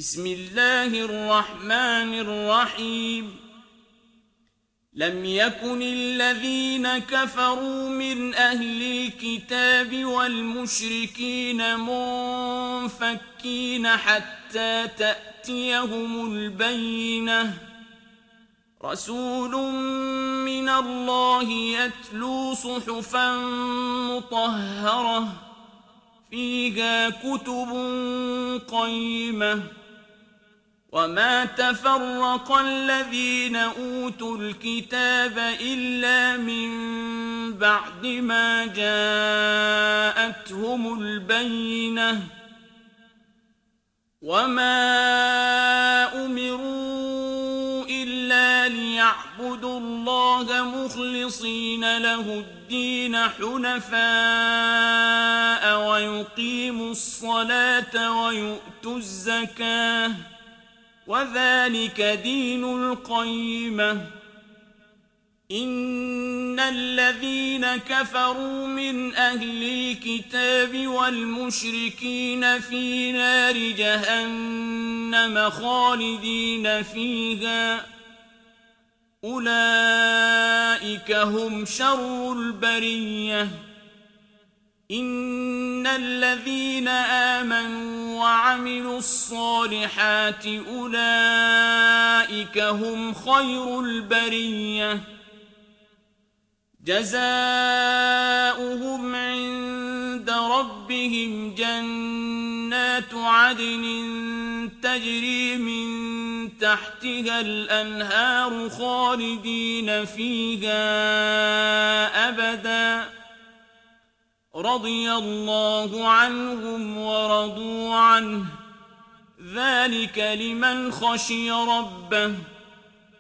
بسم الله الرحمن الرحيم لم يكن الذين كفروا من أهل الكتاب والمشركين منفكين حتى تأتيهم البينة رسول من الله يتلو صحفا مطهرة فيها كتب قيمة وما تفرق الذين أوتوا الكتاب إلا من بعد ما جاءتهم البينة وما أمروا إلا ليعبدوا الله مخلصين له الدين حنفاء ويقيموا الصلاة ويؤتوا الزكاة وذلك دين القيمة إن الذين كفروا من أهل الكتاب والمشركين في نار جهنم خالدين فيها أولئك هم شر البرية إن الذين آمنوا وعملوا الصالحات أولئك هم خير البرية جزاؤهم عند ربهم جنات عدن تجري من تحتها الأنهار خالدين فيها أبداً رضي الله عنهم ورضوا عنه ذلك لمن خشي ربه